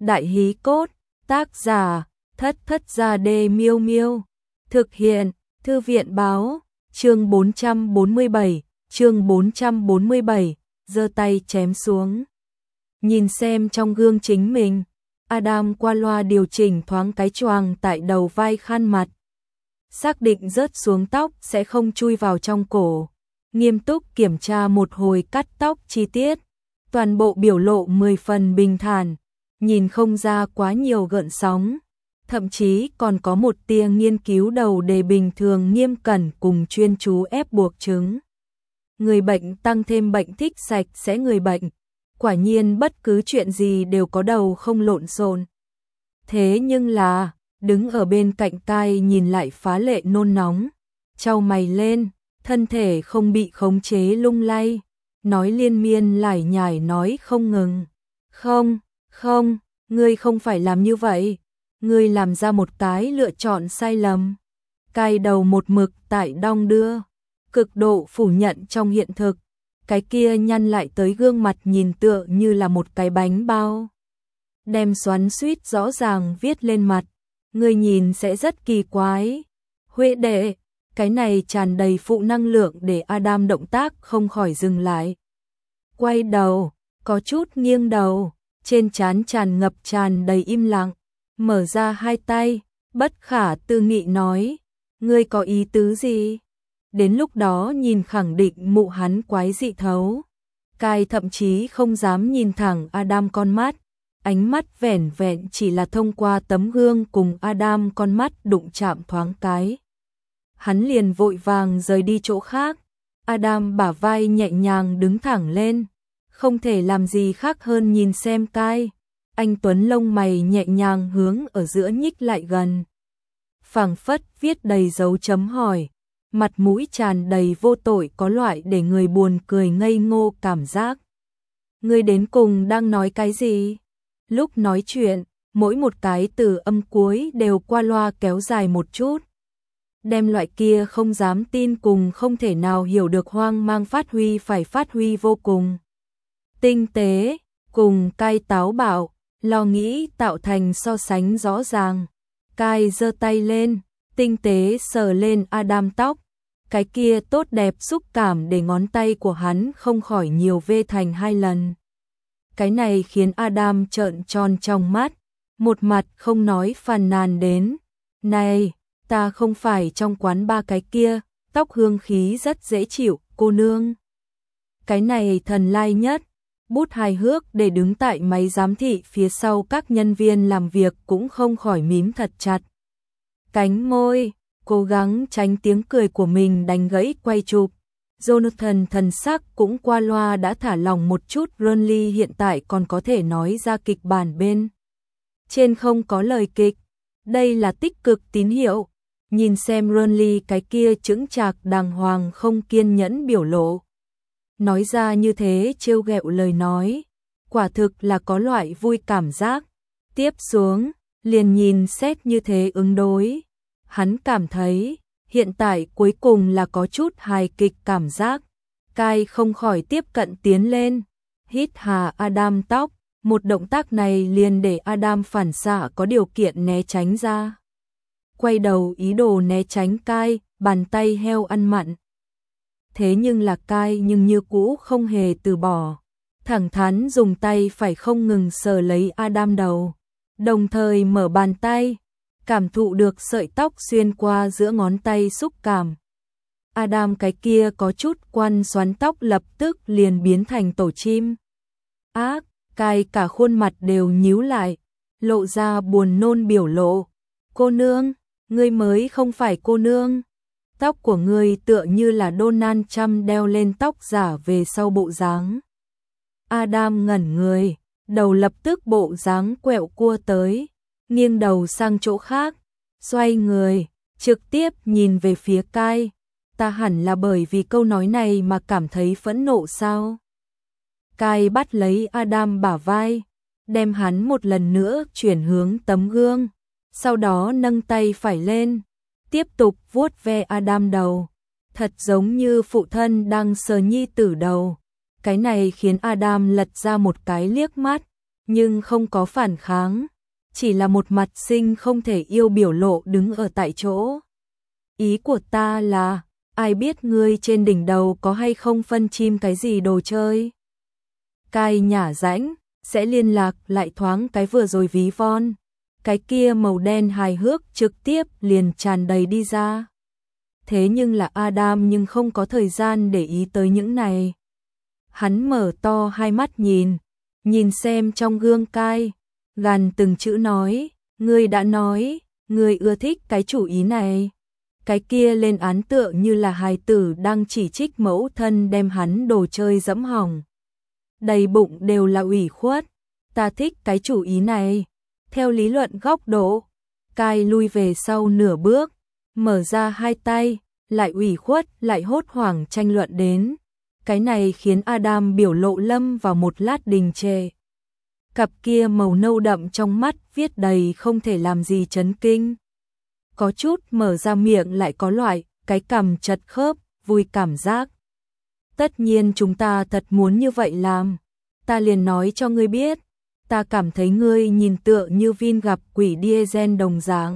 Đại hí cốt, tác giả, Thất Thất Gia Đê Miêu Miêu. Thực hiện, Thư viện Báo, chương 447, giơ tay chém xuống. Nhìn xem trong gương chính mình, Adam qua loa điều chỉnh thoáng cái choàng tại đầu vai khăn mặt. Xác định rớt xuống tóc sẽ không chui vào trong cổ. Nghiêm túc kiểm tra một hồi cắt tóc chi tiết. Toàn bộ biểu lộ 10 phần bình thản, nhìn không ra quá nhiều gợn sóng. Thậm chí còn có một tia nghiên cứu đầu đề bình thường nghiêm cẩn cùng chuyên chú ép buộc chứng. Người bệnh tăng thêm bệnh thích sạch sẽ người bệnh. Quả nhiên bất cứ chuyện gì đều có đầu không lộn xộn. Thế nhưng là, đứng ở bên cạnh tai nhìn lại phá lệ nôn nóng. Chau mày lên, thân thể không bị khống chế lung lay. Nói liên miên lải nhải nói không ngừng. Không, ngươi không phải làm như vậy. Ngươi làm ra một cái lựa chọn sai lầm. Cai đầu một mực tại đong đưa. Cực độ phủ nhận trong hiện thực. Cái kia nhăn lại tới gương mặt nhìn tựa như là một cái bánh bao. Đem xoắn xuýt rõ ràng viết lên mặt. Ngươi nhìn sẽ rất kỳ quái. Huệ đệ, cái này tràn đầy phụ năng lượng để Adam động tác không khỏi dừng lại. Quay đầu, có chút nghiêng đầu, trên trán tràn đầy im lặng, mở ra hai tay, bất khả tư nghị nói, ngươi có ý tứ gì? Đến lúc đó nhìn khẳng định mụ hắn quái dị thấu. Cai thậm chí không dám nhìn thẳng Adam con mắt, ánh mắt vẻn vẹn chỉ là thông qua tấm gương cùng Adam con mắt đụng chạm thoáng cái. Hắn liền vội vàng rời đi chỗ khác. Adam bả vai nhẹ nhàng đứng thẳng lên, không thể làm gì khác hơn nhìn xem Cai. Anh tuấn lông mày nhẹ nhàng hướng ở giữa nhích lại gần. Phảng phất viết đầy dấu chấm hỏi, mặt mũi tràn đầy vô tội có loại để người buồn cười ngây ngô cảm giác. Ngươi đến cùng đang nói cái gì? Lúc nói chuyện, mỗi một cái từ âm cuối đều qua loa kéo dài một chút. Đem loại kia không dám tin cùng không thể nào hiểu được hoang mang phát huy vô cùng. Tinh tế, cùng Cai táo bạo, lo nghĩ tạo thành so sánh rõ ràng. Cai giơ tay lên, tinh tế sờ lên Adam tóc. Cái kia tốt đẹp xúc cảm để ngón tay của hắn không khỏi nhiều vê thành 2 lần. Cái này khiến Adam trợn tròn trong mắt, một mặt không nói phàn nàn đến. Này, ta không phải trong quán ba cái kia, tóc hương khí rất dễ chịu, cô nương. Cái này thần lai nhất, bút hài hước để đứng tại máy giám thị phía sau các nhân viên làm việc cũng không khỏi mím thật chặt. Cánh môi, cố gắng tránh tiếng cười của mình đánh gãy quay chụp. Jonathan thần sắc cũng qua loa đã thả lỏng một chút. Ronly hiện tại còn có thể nói ra kịch bản bên trên không có lời kịch. Đây là tích cực tín hiệu. Nhìn xem Ronly cái kia chững chạc đàng hoàng không kiên nhẫn biểu lộ. Nói ra như thế trêu ghẹo lời nói. Quả thực là có loại vui cảm giác. Tiếp xuống, liền nhìn xét như thế ứng đối. Hắn cảm thấy, hiện tại cuối cùng là có chút hài kịch cảm giác. Cai không khỏi tiếp cận tiến lên, hít hà Adam tóc, một động tác này liền để Adam phản xạ có điều kiện né tránh ra. Quay đầu ý đồ né tránh Cai, bàn tay heo ăn mặn. Thế nhưng là Cai nhưng như cũ không hề từ bỏ, thẳng thắn dùng tay phải không ngừng sờ lấy Adam đầu, đồng thời mở bàn tay, cảm thụ được sợi tóc xuyên qua giữa ngón tay xúc cảm. Adam cái kia có chút quăn xoắn tóc lập tức liền biến thành tổ chim. Ác, Cai cả khuôn mặt đều nhíu lại, lộ ra buồn nôn biểu lộ. Cô nương, ngươi mới không phải cô nương. Tóc của ngươi tựa như là Donald Trump đeo lên tóc giả về sau bộ dáng. Adam ngẩn người, đầu lập tức bộ dáng quẹo cua tới, nghiêng đầu sang chỗ khác, xoay người, trực tiếp nhìn về phía Cai. Ta hẳn là bởi vì câu nói này mà cảm thấy phẫn nộ sao? Cai bắt lấy Adam bả vai, đem hắn một lần nữa chuyển hướng tấm gương, sau đó nâng tay phải lên, tiếp tục vuốt ve Adam đầu, thật giống như phụ thân đang sờ nhi tử đầu. Cái này khiến Adam lật ra một cái liếc mắt, nhưng không có phản kháng, chỉ là một mặt sinh không thể yêu biểu lộ đứng ở tại chỗ. Ý của ta là, ai biết ngươi trên đỉnh đầu có hay không phân chim cái gì đồ chơi? Cai nhả rãnh, sẽ liên lạc lại thoáng cái vừa rồi ví von. Cái kia màu đen hài hước trực tiếp liền tràn đầy đi ra. Thế nhưng là Adam nhưng không có thời gian để ý tới những này. Hắn mở to hai mắt nhìn xem trong gương Cai, gằn từng chữ nói, ngươi đã nói, ngươi ưa thích cái chủ ý này. Cái kia lên án tựa như là hài tử đang chỉ trích mẫu thân đem hắn đồ chơi dẫm hỏng. Đầy bụng đều là ủy khuất, ta thích cái chủ ý này. Theo lý luận góc độ, Cai lui về sau nửa bước, mở ra hai tay, lại ủy khuất lại hốt hoảng tranh luận đến. Cái này khiến Adam biểu lộ lâm vào một lát đình trệ. Cặp kia màu nâu đậm trong mắt viết đầy không thể làm gì chấn kinh. Có chút mở ra miệng lại có loại, cái cằm chật khớp, vui cảm giác. Tất nhiên chúng ta thật muốn như vậy làm. Ta liền nói cho ngươi biết, ta cảm thấy ngươi nhìn tựa như Vin gặp quỷ Diesel đồng dạng.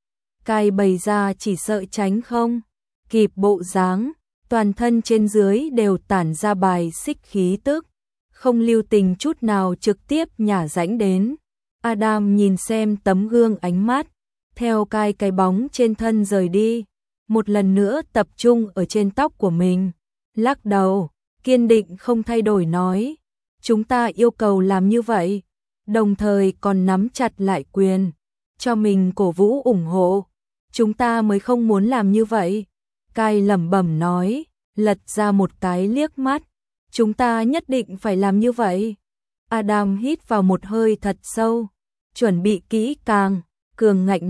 Cai bày ra chỉ sợ tránh không kịp bộ dáng, toàn thân trên dưới đều tản ra bài xích khí tức, không lưu tình chút nào trực tiếp nhả rãnh đến. Adam nhìn xem tấm gương ánh mắt, theo Cai cái bóng trên thân rời đi, một lần nữa tập trung ở trên tóc của mình, lắc đầu, kiên định không thay đổi nói, chúng ta yêu cầu làm như vậy, đồng thời còn nắm chặt lại quyền, cho mình cổ vũ ủng hộ, chúng ta mới không muốn làm như vậy. Cai lẩm bẩm nói, lật ra một cái liếc mắt, chúng ta nhất định phải làm như vậy. Adam hít vào một hơi thật sâu, chuẩn bị kỹ càng, cường ngạnh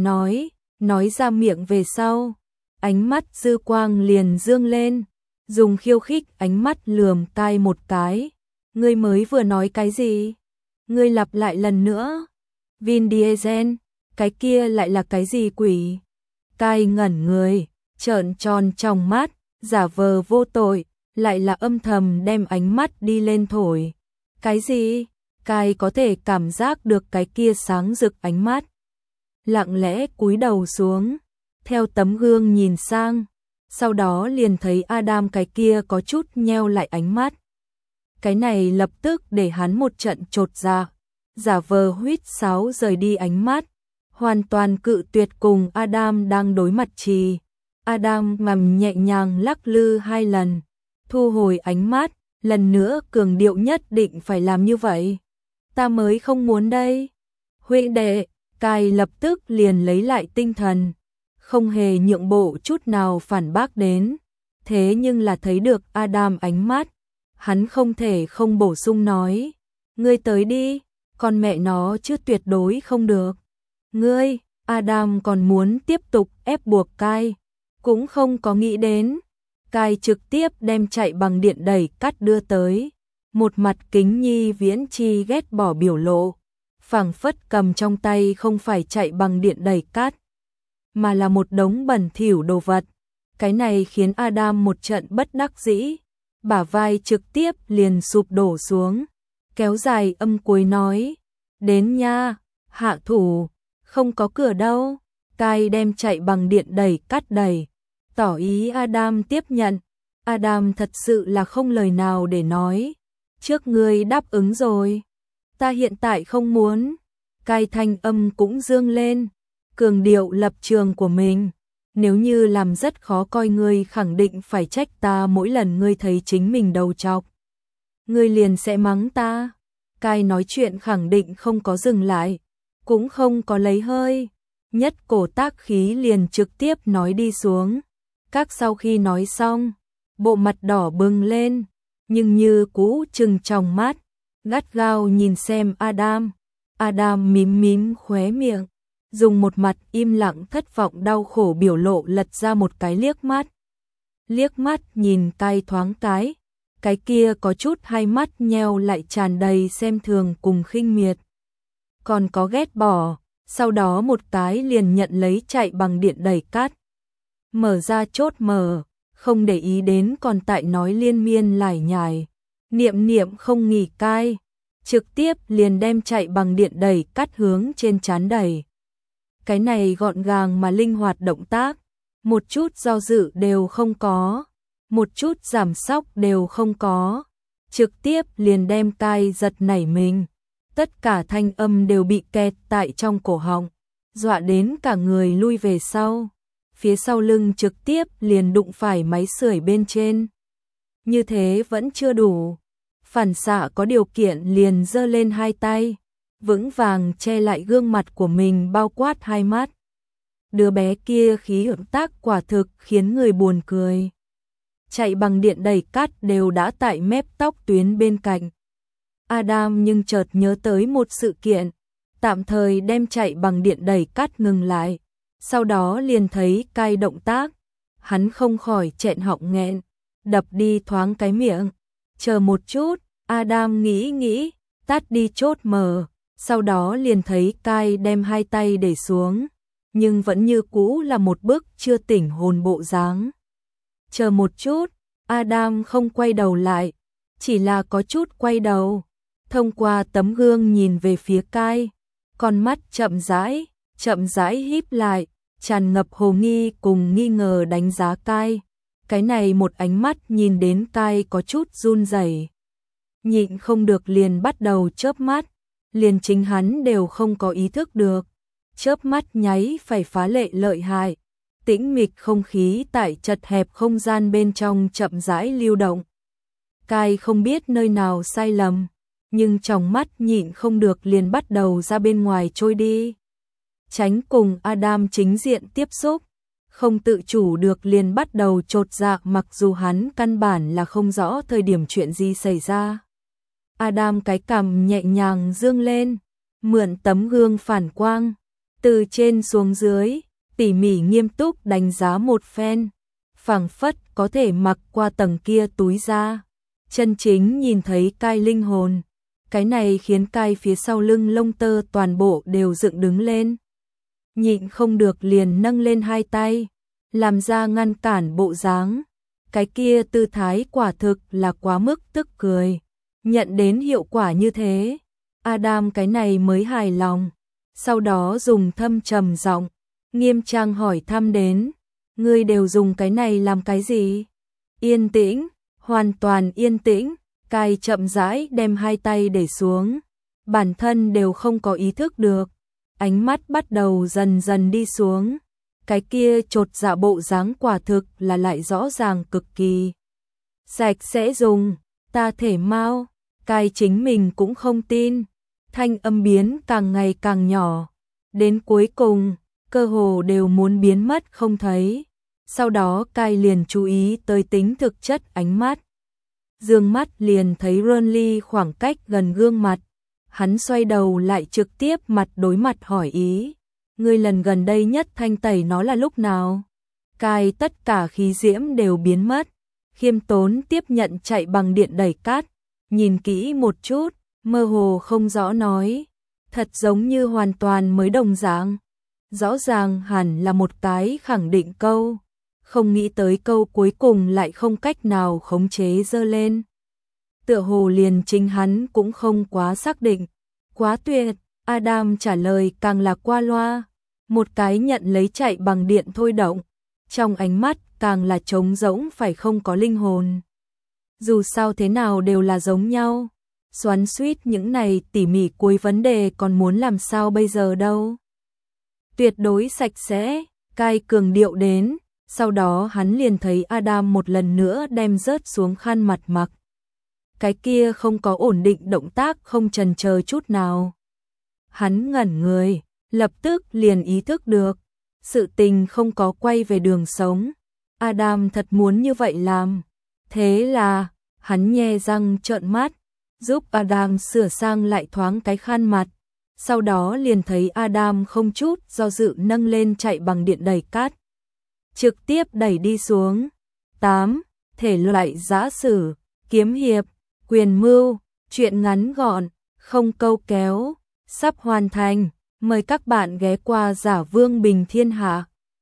nói ra miệng về sau, ánh mắt dư quang liền dương lên, dùng khiêu khích ánh mắt lườm Cai một cái. Ngươi mới vừa nói cái gì? Ngươi lặp lại lần nữa. Vin Diesel, cái kia lại là cái gì quỷ? Cai ngẩn người, trợn tròn trong mắt, giả vờ vô tội, lại là âm thầm đem ánh mắt đi lên thổi. Cái gì? Cai có thể cảm giác được cái kia sáng rực ánh mắt. Lặng lẽ cúi đầu xuống, theo tấm gương nhìn sang, sau đó liền thấy Adam cái kia có chút nheo lại ánh mắt. Cái này lập tức để hắn một trận chột dạ, giả vờ huýt sáo rời đi ánh mắt, hoàn toàn cự tuyệt cùng Adam đang đối mặt trì. Adam ngầm nhẹ nhàng lắc lư hai lần, thu hồi ánh mắt, lần nữa cường điệu nhất định phải làm như vậy. Ta mới không muốn đây. Huynh đệ, Cai lập tức liền lấy lại tinh thần, không hề nhượng bộ chút nào phản bác đến. Thế nhưng là thấy được Adam ánh mắt, hắn không thể không bổ sung nói, ngươi tới đi, con mẹ nó chứ tuyệt đối không được. Ngươi, Adam còn muốn tiếp tục ép buộc Cai, cũng không có nghĩ đến. Cai trực tiếp đem chạy bằng điện đẩy cắt đưa tới, một mặt kính nhi viễn chi ghét bỏ biểu lộ, phảng phất cầm trong tay không phải chạy bằng điện đẩy cắt, mà là một đống bẩn thỉu đồ vật. Cái này khiến Adam một trận bất đắc dĩ, bả vai trực tiếp liền sụp đổ xuống, kéo dài âm cuối nói, đến nha, hạ thủ, không có cửa đâu. Cai đem chạy bằng điện đẩy cắt đẩy, tỏ ý Adam tiếp nhận. Adam thật sự là không lời nào để nói, trước ngươi đáp ứng rồi, ta hiện tại không muốn. Cai thanh âm cũng dương lên, cường điệu lập trường của mình. Nếu như làm rất khó coi ngươi khẳng định phải trách ta mỗi lần ngươi thấy chính mình đầu trọc. Ngươi liền sẽ mắng ta. Cai nói chuyện khẳng định không có dừng lại, cũng không có lấy hơi. Nhất cổ tác khí liền trực tiếp nói đi xuống. Các sau khi nói xong, bộ mặt đỏ bừng lên, nhưng như cũ trừng trong mắt, gắt gao nhìn xem Adam. Adam mím mím khóe miệng, dùng một mặt im lặng thất vọng đau khổ biểu lộ lật ra một cái liếc mắt. Liếc mắt nhìn Cai thoáng cái kia có chút hai mắt nheo lại tràn đầy xem thường cùng khinh miệt. Còn có ghét bỏ, sau đó một cái liền nhận lấy chạy bằng điện đẩy cắt. Mở ra chốt mở, không để ý đến còn tại nói liên miên lải nhải, niệm niệm không nghỉ Cai. trực tiếp liền đem chạy bằng điện đẩy cắt hướng trên trán đẩy. Cái này gọn gàng mà linh hoạt động tác, một chút do dự đều không có, một chút giảm sóc đều không có, trực tiếp liền đem cai giật nảy mình. Tất cả thanh âm đều bị kẹt tại trong cổ họng, dọa đến cả người lui về sau. Phía sau lưng trực tiếp liền đụng phải máy sưởi bên trên. Như thế vẫn chưa đủ. Phản xạ có điều kiện liền giơ lên hai tay, vững vàng che lại gương mặt của mình bao quát hai mắt. Đứa bé kia khí động tác quả thực khiến người buồn cười. Chạy bằng điện đẩy cắt đều đã tại mép tóc tuyến bên cạnh. Adam nhưng chợt nhớ tới một sự kiện, tạm thời đem chạy bằng điện đẩy cắt ngừng lại. Sau đó liền thấy cai động tác, hắn không khỏi nghẹn họng nghẹn, đập đi thoáng cái miệng. Chờ một chút, Adam nghĩ, tắt đi chốt mở, sau đó liền thấy cai đem hai tay để xuống, nhưng vẫn như cũ là một bức chưa tỉnh hồn bộ dáng. Chờ một chút, Adam không quay đầu lại, chỉ là có chút quay đầu, thông qua tấm gương nhìn về phía cai, con mắt chậm rãi híp lại, tràn ngập hồ nghi cùng nghi ngờ đánh giá cai. Cái này một ánh mắt nhìn đến cai có chút run rẩy, nhịn không được liền bắt đầu chớp mắt, liền chính hắn đều không có ý thức được. Chớp mắt nháy phải phá lệ lợi hại, tĩnh mịch không khí tại chật hẹp không gian bên trong chậm rãi lưu động. Cai không biết nơi nào sai lầm, nhưng trong mắt nhịn không được liền bắt đầu ra bên ngoài trôi đi. Tránh cùng Adam chính diện tiếp xúc, không tự chủ được liền bắt đầu chột dạ mặc dù hắn căn bản là không rõ thời điểm chuyện gì xảy ra. Adam cái cằm nhẹ nhàng dương lên, mượn tấm gương phản quang, từ trên xuống dưới, tỉ mỉ nghiêm túc đánh giá một phen, phảng phất có thể mặc qua tầng kia túi da, chân chính nhìn thấy cai linh hồn. Cái này khiến cai phía sau lưng lông tơ toàn bộ đều dựng đứng lên. Nhịn không được liền nâng lên hai tay, làm ra ngăn cản bộ dáng. Cái kia tư thái quả thực là quá mức tức cười. Nhận đến hiệu quả như thế, Adam cái này mới hài lòng. Sau đó dùng thâm trầm giọng, nghiêm trang hỏi thăm đến, ngươi đều dùng cái này làm cái gì? Yên tĩnh, hoàn toàn yên tĩnh. Cai chậm rãi đem hai tay để xuống, bản thân đều không có ý thức được, ánh mắt bắt đầu dần dần đi xuống, cái kia chột dạ bộ dáng quả thực là lại rõ ràng cực kỳ. Sạch sẽ dùng, ta thể mau, Cai chính mình cũng không tin, thanh âm biến càng ngày càng nhỏ, đến cuối cùng, cơ hồ đều muốn biến mất không thấy. Sau đó Cai liền chú ý tới tính thực chất ánh mắt. Dương mắt liền thấy Ronly khoảng cách gần gương mặt, hắn xoay đầu lại trực tiếp mặt đối mặt hỏi ý, ngươi lần gần đây nhất thanh tẩy nó là lúc nào? Cai tất cả khí diễm đều biến mất, khiêm tốn tiếp nhận chạy bằng điện đẩy cát, nhìn kỹ một chút, mơ hồ không rõ nói, thật giống như hoàn toàn mới đồng dạng, rõ ràng hẳn là một cái khẳng định câu. Không nghĩ tới câu cuối cùng lại không cách nào khống chế dơ lên. Tựa hồ liền chính hắn cũng không quá xác định. Quá tuyệt, Adam trả lời càng là qua loa. Một cái nhận lấy chạy bằng điện thôi động. Trong ánh mắt càng là trống rỗng phải không có linh hồn. Dù sao thế nào đều là giống nhau. Xoắn xuýt những này tỉ mỉ cuối vấn đề còn muốn làm sao bây giờ đâu. Tuyệt đối sạch sẽ, Cai cường điệu đến. Sau đó hắn liền thấy Adam một lần nữa đem rớt xuống khăn mặt mặc. Cái kia không có ổn định động tác không chần chờ chút nào. Hắn ngẩn người, lập tức liền ý thức được. Sự tình không có quay về đường sống. Adam thật muốn như vậy làm. Thế là, hắn nhe răng trợn mắt, giúp Adam sửa sang lại thoáng cái khăn mặt. Sau đó liền thấy Adam không chút do dự nâng lên chạy bằng điện đẩy cát. Trực tiếp đẩy đi xuống. 8. Thể loại giã sử, kiếm hiệp, quyền mưu, truyện ngắn gọn, không câu kéo, sắp hoàn thành. Mời các bạn ghé qua Giả Vương Bình Thiên Hạ.